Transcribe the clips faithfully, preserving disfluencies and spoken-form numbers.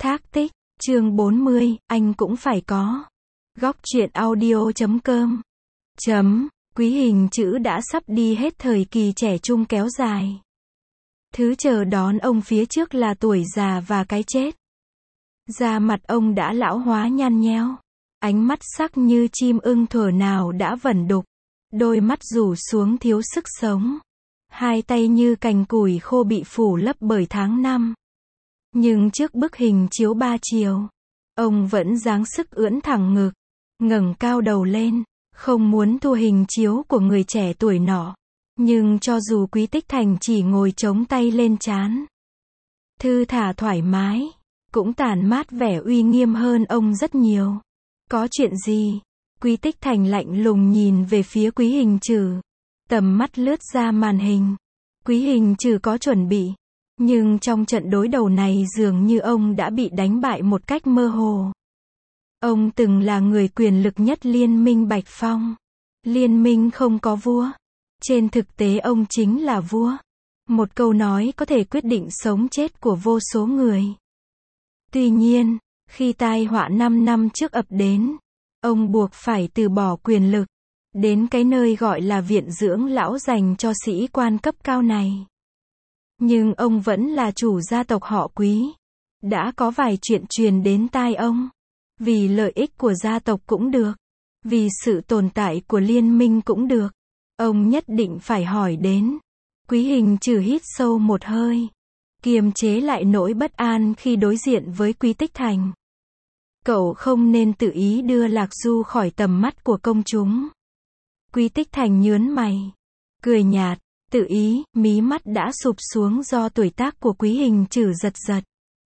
Thác tích, chương bốn mươi, anh cũng phải có. Góc truyện audio chấm com. Chấm, quý hình chữ đã sắp đi hết thời kỳ trẻ trung kéo dài. Thứ chờ đón ông phía trước là tuổi già và cái chết. Da mặt ông đã lão hóa nhăn nheo. Ánh mắt sắc như chim ưng thuở nào đã vẩn đục. Đôi mắt rủ xuống thiếu sức sống. Hai tay như cành củi khô bị phủ lấp bởi tháng năm. Nhưng trước bức hình chiếu ba chiều, ông vẫn dáng sức ưỡn thẳng ngực, ngẩng cao đầu lên, không muốn thua hình chiếu của người trẻ tuổi nọ. Nhưng cho dù Quý Tích Thành chỉ ngồi chống tay lên trán, thư thả thoải mái, cũng tản mát vẻ uy nghiêm hơn ông rất nhiều. Có chuyện gì? Quý Tích Thành lạnh lùng nhìn về phía Quý Hình Trừ, tầm mắt lướt ra màn hình. Quý Hình Trừ có chuẩn bị, nhưng trong trận đối đầu này dường như ông đã bị đánh bại một cách mơ hồ. Ông từng là người quyền lực nhất Liên minh Bạch Phong. Liên minh không có vua. Trên thực tế ông chính là vua. Một câu nói có thể quyết định sống chết của vô số người. Tuy nhiên, khi tai họa năm năm trước ập đến, ông buộc phải từ bỏ quyền lực, đến cái nơi gọi là viện dưỡng lão dành cho sĩ quan cấp cao này. Nhưng ông vẫn là chủ gia tộc họ Quý. Đã có vài chuyện truyền đến tai ông. Vì lợi ích của gia tộc cũng được. Vì sự tồn tại của liên minh cũng được. Ông nhất định phải hỏi đến. Quý Hình Trừ hít sâu một hơi, kiềm chế lại nỗi bất an khi đối diện với Quý Tích Thành. Cậu không nên tự ý đưa Lạc Du khỏi tầm mắt của công chúng. Quý Tích Thành nhớn mày, cười nhạt. Tự ý, mí mắt đã sụp xuống do tuổi tác của Quý Hình Trừ giật giật.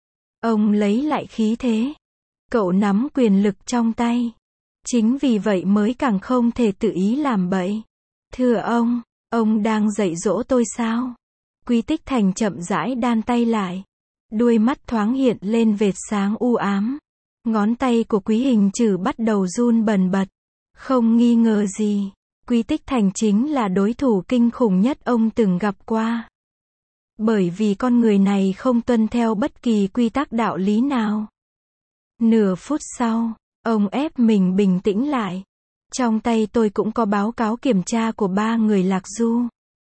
Ông lấy lại khí thế. Cậu nắm quyền lực trong tay. Chính vì vậy mới càng không thể tự ý làm bậy. Thưa ông, ông đang dạy dỗ tôi sao? Quý Tích Thành chậm rãi đan tay lại. Đuôi mắt thoáng hiện lên vệt sáng u ám. Ngón tay của Quý Hình Trừ bắt đầu run bần bật. Không nghi ngờ gì, Quý Tích Thành chính là đối thủ kinh khủng nhất ông từng gặp qua. Bởi vì con người này không tuân theo bất kỳ quy tắc đạo lý nào. Nửa phút sau, ông ép mình bình tĩnh lại. Trong tay tôi cũng có báo cáo kiểm tra của ba người Lạc Du.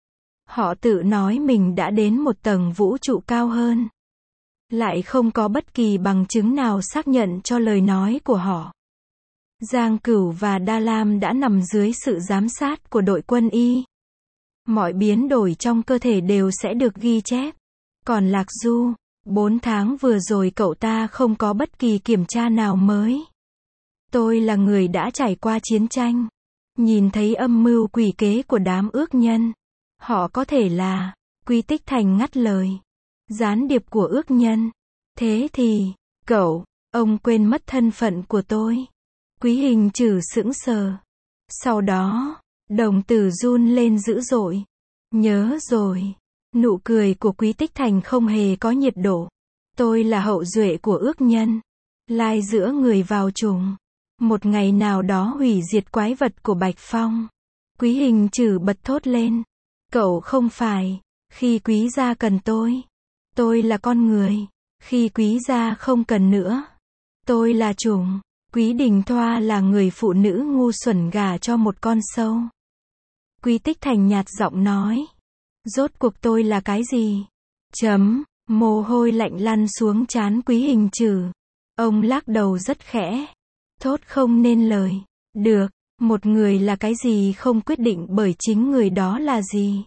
Họ tự nói mình đã đến một tầng vũ trụ cao hơn. Lại không có bất kỳ bằng chứng nào xác nhận cho lời nói của họ. Giang Cửu và Đa Lam đã nằm dưới sự giám sát của đội quân y. Mọi biến đổi trong cơ thể đều sẽ được ghi chép. Còn Lạc Du, bốn tháng vừa rồi cậu ta không có bất kỳ kiểm tra nào mới. Tôi là người đã trải qua chiến tranh. Nhìn thấy âm mưu quỷ kế của đám ước nhân. Họ có thể là, Quý Tích Thành ngắt lời, gián điệp của ước nhân. Thế thì, cậu, ông quên mất thân phận của tôi. Quý Hình Trừ sững sờ. Sau đó, đồng tử run lên dữ dội. Nhớ rồi. Nụ cười của Quý Tích Thành không hề có nhiệt độ. Tôi là hậu duệ của ước nhân. Lai giữa người vào trùng. Một ngày nào đó hủy diệt quái vật của Bạch Phong. Quý Hình Trừ bật thốt lên. Cậu không phải. Khi Quý gia cần tôi. Tôi là con người. Khi Quý gia không cần nữa. Tôi là trùng. Quý Đình Thoa là người phụ nữ ngu xuẩn gả cho một con sâu. Quý Tích Thành nhạt giọng nói. Rốt cuộc tôi là cái gì? Chấm, mồ hôi lạnh lăn xuống trán Quý Hình Trừ. Ông lắc đầu rất khẽ. Thốt không nên lời. Được, một người là cái gì không quyết định bởi chính người đó là gì.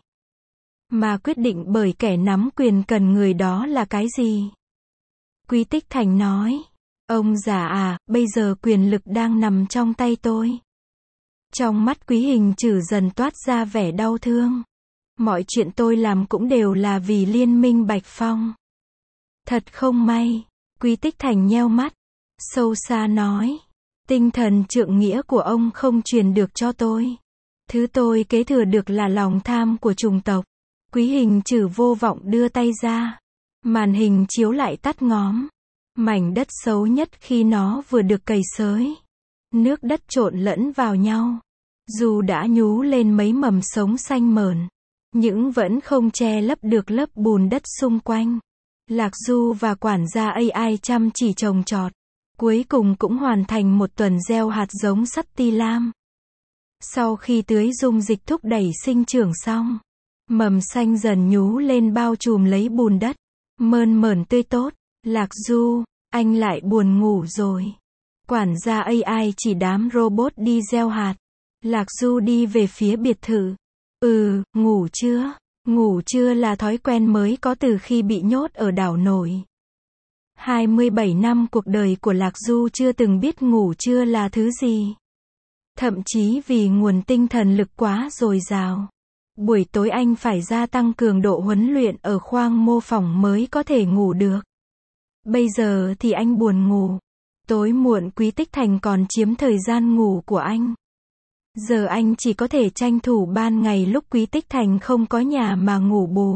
Mà quyết định bởi kẻ nắm quyền cần người đó là cái gì. Quý Tích Thành nói. Ông già à, bây giờ quyền lực đang nằm trong tay tôi. Trong mắt Quý Hình Trừ dần toát ra vẻ đau thương. Mọi chuyện tôi làm cũng đều là vì Liên minh Bạch Phong. Thật không may. Quý Tích Thành nheo mắt. Sâu xa nói. Tinh thần trượng nghĩa của ông không truyền được cho tôi. Thứ tôi kế thừa được là lòng tham của chủng tộc. Quý Hình Trừ vô vọng đưa tay ra. Màn hình chiếu lại tắt ngóm. Mảnh đất xấu nhất khi nó vừa được cày xới. Nước đất trộn lẫn vào nhau. Dù đã nhú lên mấy mầm sống xanh mởn, nhưng vẫn không che lấp được lớp bùn đất xung quanh. Lạc Du và quản gia a i chăm chỉ trồng trọt. Cuối cùng cũng hoàn thành một tuần gieo hạt giống sắt ti lam. Sau khi tưới dung dịch thúc đẩy sinh trưởng xong, mầm xanh dần nhú lên bao trùm lấy bùn đất, mơn mởn tươi tốt. Lạc Du, anh lại buồn ngủ rồi. Quản gia a i chỉ đám robot đi gieo hạt. Lạc Du đi về phía biệt thự. Ừ, ngủ chưa? Ngủ chưa là thói quen mới có từ khi bị nhốt ở đảo nổi. hai mươi bảy năm cuộc đời của Lạc Du chưa từng biết ngủ trưa là thứ gì. Thậm chí vì nguồn tinh thần lực quá dồi dào. Buổi tối anh phải gia tăng cường độ huấn luyện ở khoang mô phỏng mới có thể ngủ được. Bây giờ thì anh buồn ngủ. Tối muộn Quý Tích Thành còn chiếm thời gian ngủ của anh. Giờ anh chỉ có thể tranh thủ ban ngày lúc Quý Tích Thành không có nhà mà ngủ bù.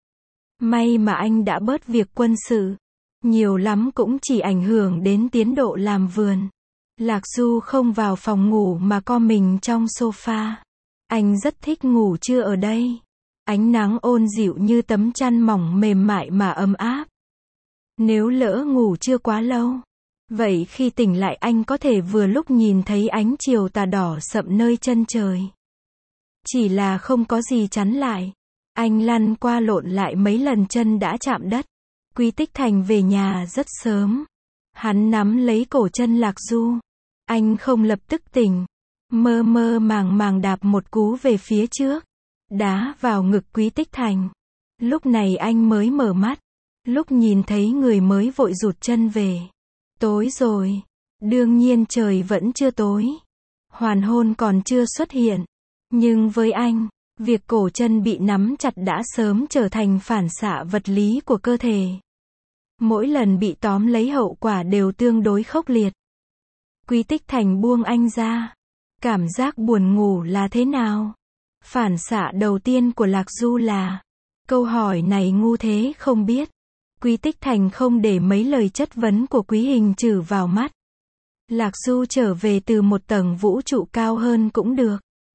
May mà anh đã bớt việc quân sự. Nhiều lắm cũng chỉ ảnh hưởng đến tiến độ làm vườn. Lạc Du không vào phòng ngủ mà co mình trong sofa. Anh rất thích ngủ trưa ở đây. Ánh nắng ôn dịu như tấm chăn mỏng mềm mại mà ấm áp. Nếu lỡ ngủ trưa quá lâu, vậy khi tỉnh lại anh có thể vừa lúc nhìn thấy ánh chiều tà đỏ sậm nơi chân trời. Chỉ là không có gì chắn lại. Anh lăn qua lộn lại mấy lần chân đã chạm đất. Quý Tích Thành về nhà rất sớm. Hắn nắm lấy cổ chân Lạc Du. Anh không lập tức tỉnh. Mơ mơ màng màng đạp một cú về phía trước. Đá vào ngực Quý Tích Thành. Lúc này anh mới mở mắt. Lúc nhìn thấy người mới vội rụt chân về. Tối rồi. Đương nhiên trời vẫn chưa tối. Hoàn hôn còn chưa xuất hiện. Nhưng với anh, việc cổ chân bị nắm chặt đã sớm trở thành phản xạ vật lý của cơ thể. Mỗi lần bị tóm lấy hậu quả đều tương đối khốc liệt. Quý Tích Thành buông anh ra. Cảm giác buồn ngủ là thế nào? Phản xạ đầu tiên của Lạc Du là, câu hỏi này ngu thế không biết. Quý Tích Thành không để mấy lời chất vấn của Quý Hình Trử vào mắt. Lạc Du trở về từ một tầng vũ trụ cao hơn cũng được.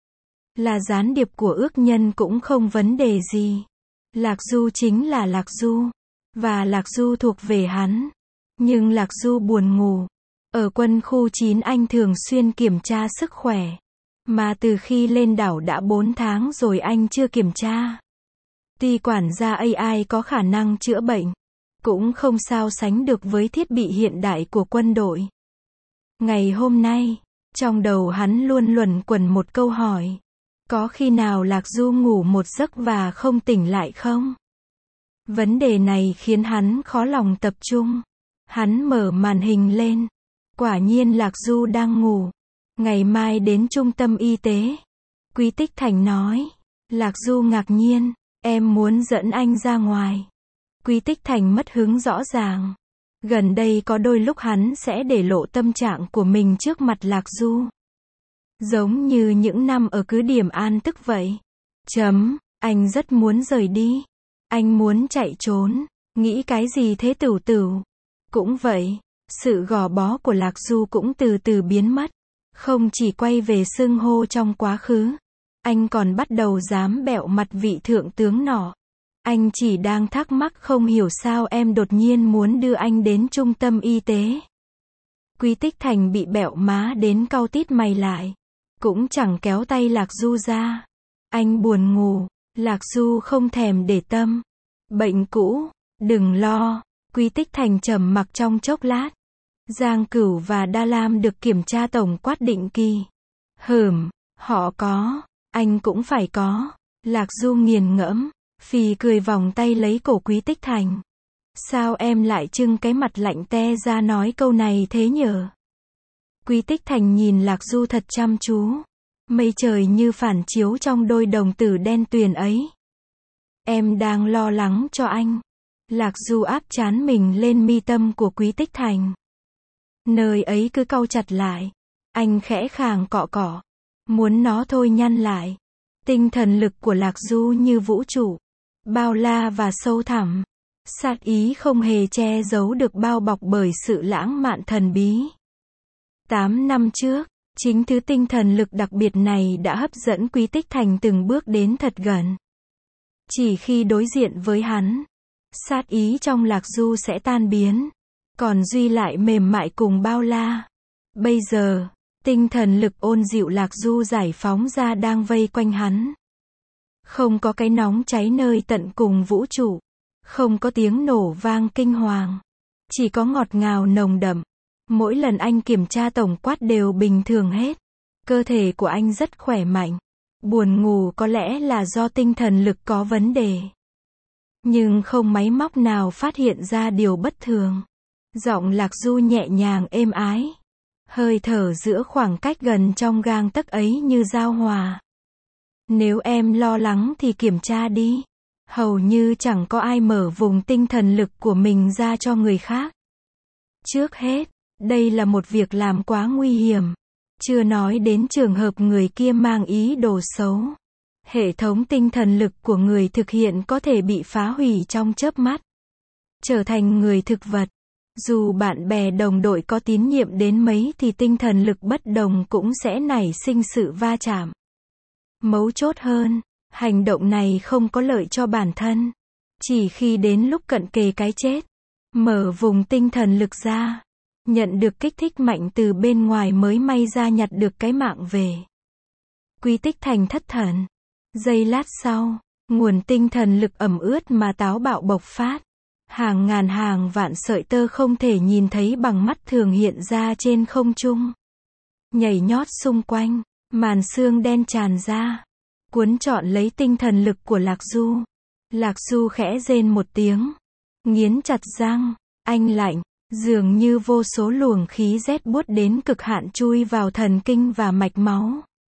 Là gián điệp của ước nhân cũng không vấn đề gì. Lạc Du chính là Lạc Du. Và Lạc Du thuộc về hắn. Nhưng Lạc Du buồn ngủ. Ở quân khu chín anh thường xuyên kiểm tra sức khỏe. Mà từ khi lên đảo đã bốn tháng rồi anh chưa kiểm tra. Tuy quản gia a i có khả năng chữa bệnh, cũng không sao sánh được với thiết bị hiện đại của quân đội. Ngày hôm nay, trong đầu hắn luôn luẩn quẩn một câu hỏi. Có khi nào Lạc Du ngủ một giấc và không tỉnh lại không? Vấn đề này khiến hắn khó lòng tập trung. Hắn mở màn hình lên. Quả nhiên Lạc Du đang ngủ. Ngày mai đến trung tâm y tế. Quý Tích Thành nói. Lạc Du ngạc nhiên. Em muốn dẫn anh ra ngoài. Quý Tích Thành mất hứng rõ ràng. Gần đây có đôi lúc hắn sẽ để lộ tâm trạng của mình trước mặt Lạc Du. Giống như những năm ở cứ điểm an tức vậy. Chấm, anh rất muốn rời đi. Anh muốn chạy trốn. Nghĩ cái gì thế Tửu Tửu? Cũng vậy. Sự gò bó của Lạc Du cũng từ từ biến mất. Không chỉ quay về xưng hô trong quá khứ. Anh còn bắt đầu dám bẹo mặt vị thượng tướng nọ. Anh chỉ đang thắc mắc không hiểu sao em đột nhiên muốn đưa anh đến trung tâm y tế. Quý Tích Thành bị bẹo má đến cau tít mày lại. Cũng chẳng kéo tay Lạc Du ra. Anh buồn ngủ. Lạc Du không thèm để tâm. Bệnh cũ. Đừng lo. Quý Tích Thành trầm mặc trong chốc lát. Giang Cửu và Đa Lam được kiểm tra tổng quát định kỳ. Hửm, họ có. Anh cũng phải có. Lạc Du nghiền ngẫm. Phì cười vòng tay lấy cổ Quý Tích Thành. Sao em lại trưng cái mặt lạnh te ra nói câu này thế nhở? Quý Tích Thành nhìn Lạc Du thật chăm chú. Mây trời như phản chiếu trong đôi đồng tử đen tuyền ấy. Em đang lo lắng cho anh. Lạc Du áp trán mình lên mi tâm của Quý Tích Thành. Nơi ấy cứ cau chặt lại. Anh khẽ khàng cọ cọ. Muốn nó thôi nhăn lại. Tinh thần lực của Lạc Du như vũ trụ. Bao la và sâu thẳm. Sát ý không hề che giấu được bao bọc bởi sự lãng mạn thần bí. Tám năm trước, chính thứ tinh thần lực đặc biệt này đã hấp dẫn Quý Tích Thành từng bước đến thật gần. Chỉ khi đối diện với hắn, sát ý trong Lạc Du sẽ tan biến. Còn Duy lại mềm mại cùng bao la. Bây giờ, tinh thần lực ôn dịu Lạc Du giải phóng ra đang vây quanh hắn. Không có cái nóng cháy nơi tận cùng vũ trụ. Không có tiếng nổ vang kinh hoàng. Chỉ có ngọt ngào nồng đậm. Mỗi lần anh kiểm tra tổng quát đều bình thường hết. Cơ thể của anh rất khỏe mạnh. Buồn ngủ có lẽ là do tinh thần lực có vấn đề. Nhưng không máy móc nào phát hiện ra điều bất thường. Giọng Lạc Du nhẹ nhàng êm ái. Hơi thở giữa khoảng cách gần trong gang tấc ấy như giao hòa. Nếu em lo lắng thì kiểm tra đi. Hầu như chẳng có ai mở vùng tinh thần lực của mình ra cho người khác. Trước hết, đây là một việc làm quá nguy hiểm. Chưa nói đến trường hợp người kia mang ý đồ xấu. Hệ thống tinh thần lực của người thực hiện có thể bị phá hủy trong chớp mắt. Trở thành người thực vật. Dù bạn bè đồng đội có tín nhiệm đến mấy thì tinh thần lực bất đồng cũng sẽ nảy sinh sự va chạm. Mấu chốt hơn, hành động này không có lợi cho bản thân. Chỉ khi đến lúc cận kề cái chết, mở vùng tinh thần lực ra, nhận được kích thích mạnh từ bên ngoài mới may ra nhặt được cái mạng về. Quý Tích Thành thất thần. Giây lát sau, nguồn tinh thần lực ẩm ướt mà táo bạo bộc phát. Hàng ngàn hàng vạn sợi tơ không thể nhìn thấy bằng mắt thường hiện ra trên không trung. Nhảy nhót xung quanh, màn sương đen tràn ra. Cuốn trọn lấy tinh thần lực của Lạc Du. Lạc Du khẽ rên một tiếng. Nghiến chặt răng, anh lạnh, dường như vô số luồng khí rét buốt đến cực hạn chui vào thần kinh và mạch máu.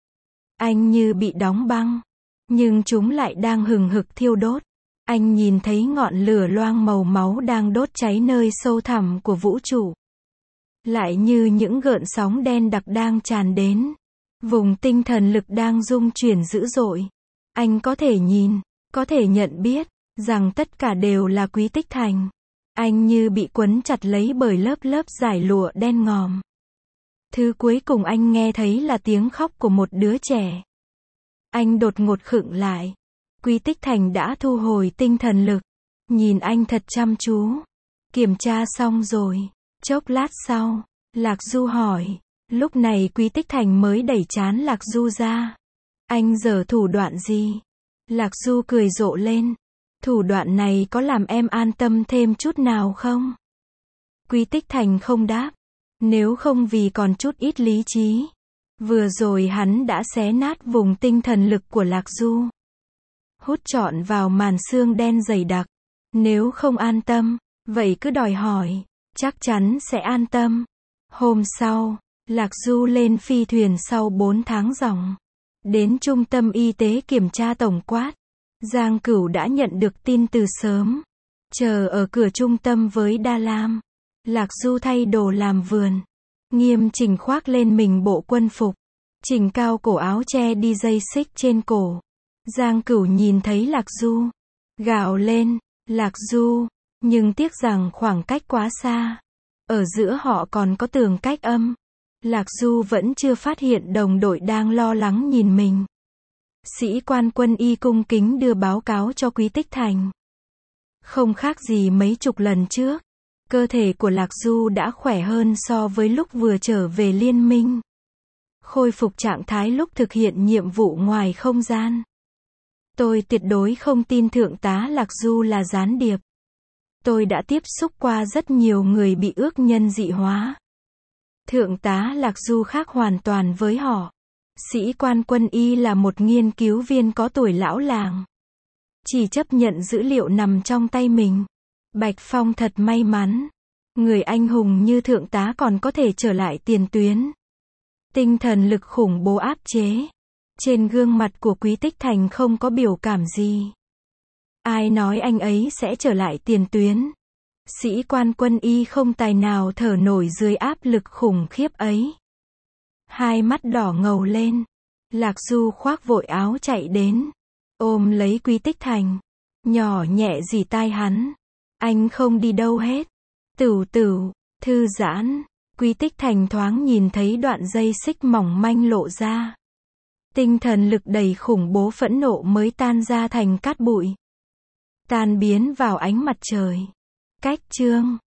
Anh như bị đóng băng, nhưng chúng lại đang hừng hực thiêu đốt. Anh nhìn thấy ngọn lửa loang màu máu đang đốt cháy nơi sâu thẳm của vũ trụ. Lại như những gợn sóng đen đặc đang tràn đến. Vùng tinh thần lực đang rung chuyển dữ dội. Anh có thể nhìn, có thể nhận biết, rằng tất cả đều là Quý Tích Thành. Anh như bị quấn chặt lấy bởi lớp lớp dải lụa đen ngòm. Thứ cuối cùng anh nghe thấy là tiếng khóc của một đứa trẻ. Anh đột ngột khựng lại. Quý Tích Thành đã thu hồi tinh thần lực. Nhìn anh thật chăm chú. Kiểm tra xong rồi. Chốc lát sau, Lạc Du hỏi. Lúc này Quý Tích Thành mới đẩy trán Lạc Du ra. Anh giở thủ đoạn gì? Lạc Du cười rộ lên. Thủ đoạn này có làm em an tâm thêm chút nào không? Quý Tích Thành không đáp. Nếu không vì còn chút ít lý trí. Vừa rồi hắn đã xé nát vùng tinh thần lực của Lạc Du. Hút trọn vào màn sương đen dày đặc. Nếu không an tâm, vậy cứ đòi hỏi. Chắc chắn sẽ an tâm. Hôm sau, Lạc Du lên phi thuyền sau bốn tháng ròng. Đến trung tâm y tế kiểm tra tổng quát. Giang Cửu đã nhận được tin từ sớm. Chờ ở cửa trung tâm với Đa Lam. Lạc Du thay đồ làm vườn. Nghiêm chỉnh khoác lên mình bộ quân phục. Chỉnh cao cổ áo che đi dây xích trên cổ. Giang Cửu nhìn thấy Lạc Du. Gào lên, Lạc Du. Nhưng tiếc rằng khoảng cách quá xa. Ở giữa họ còn có tường cách âm. Lạc Du vẫn chưa phát hiện đồng đội đang lo lắng nhìn mình. Sĩ quan quân y cung kính đưa báo cáo cho Quý Tích Thành. Không khác gì mấy chục lần trước. Cơ thể của Lạc Du đã khỏe hơn so với lúc vừa trở về liên minh. Khôi phục trạng thái lúc thực hiện nhiệm vụ ngoài không gian. Tôi tuyệt đối không tin Thượng tá Lạc Du là gián điệp. Tôi đã tiếp xúc qua rất nhiều người bị ước nhân dị hóa. Thượng tá Lạc Du khác hoàn toàn với họ. Sĩ quan quân y là một nghiên cứu viên có tuổi lão làng. Chỉ chấp nhận dữ liệu nằm trong tay mình. Bạch Phong thật may mắn. Người anh hùng như thượng tá còn có thể trở lại tiền tuyến. Tinh thần lực khủng bố áp chế. Trên gương mặt của Quý Tích Thành không có biểu cảm gì. Ai nói anh ấy sẽ trở lại tiền tuyến? Sĩ quan quân y không tài nào thở nổi dưới áp lực khủng khiếp ấy. Hai mắt đỏ ngầu lên. Lạc Du khoác vội áo chạy đến. Ôm lấy Quý Tích Thành. Nhỏ nhẹ rỉ tai hắn. Anh không đi đâu hết. Tửu tửu, thư giãn. Quý Tích Thành thoáng nhìn thấy đoạn dây xích mỏng manh lộ ra. Tinh thần lực đầy khủng bố phẫn nộ mới tan ra thành cát bụi. tan biến vào ánh mặt trời. Cách chương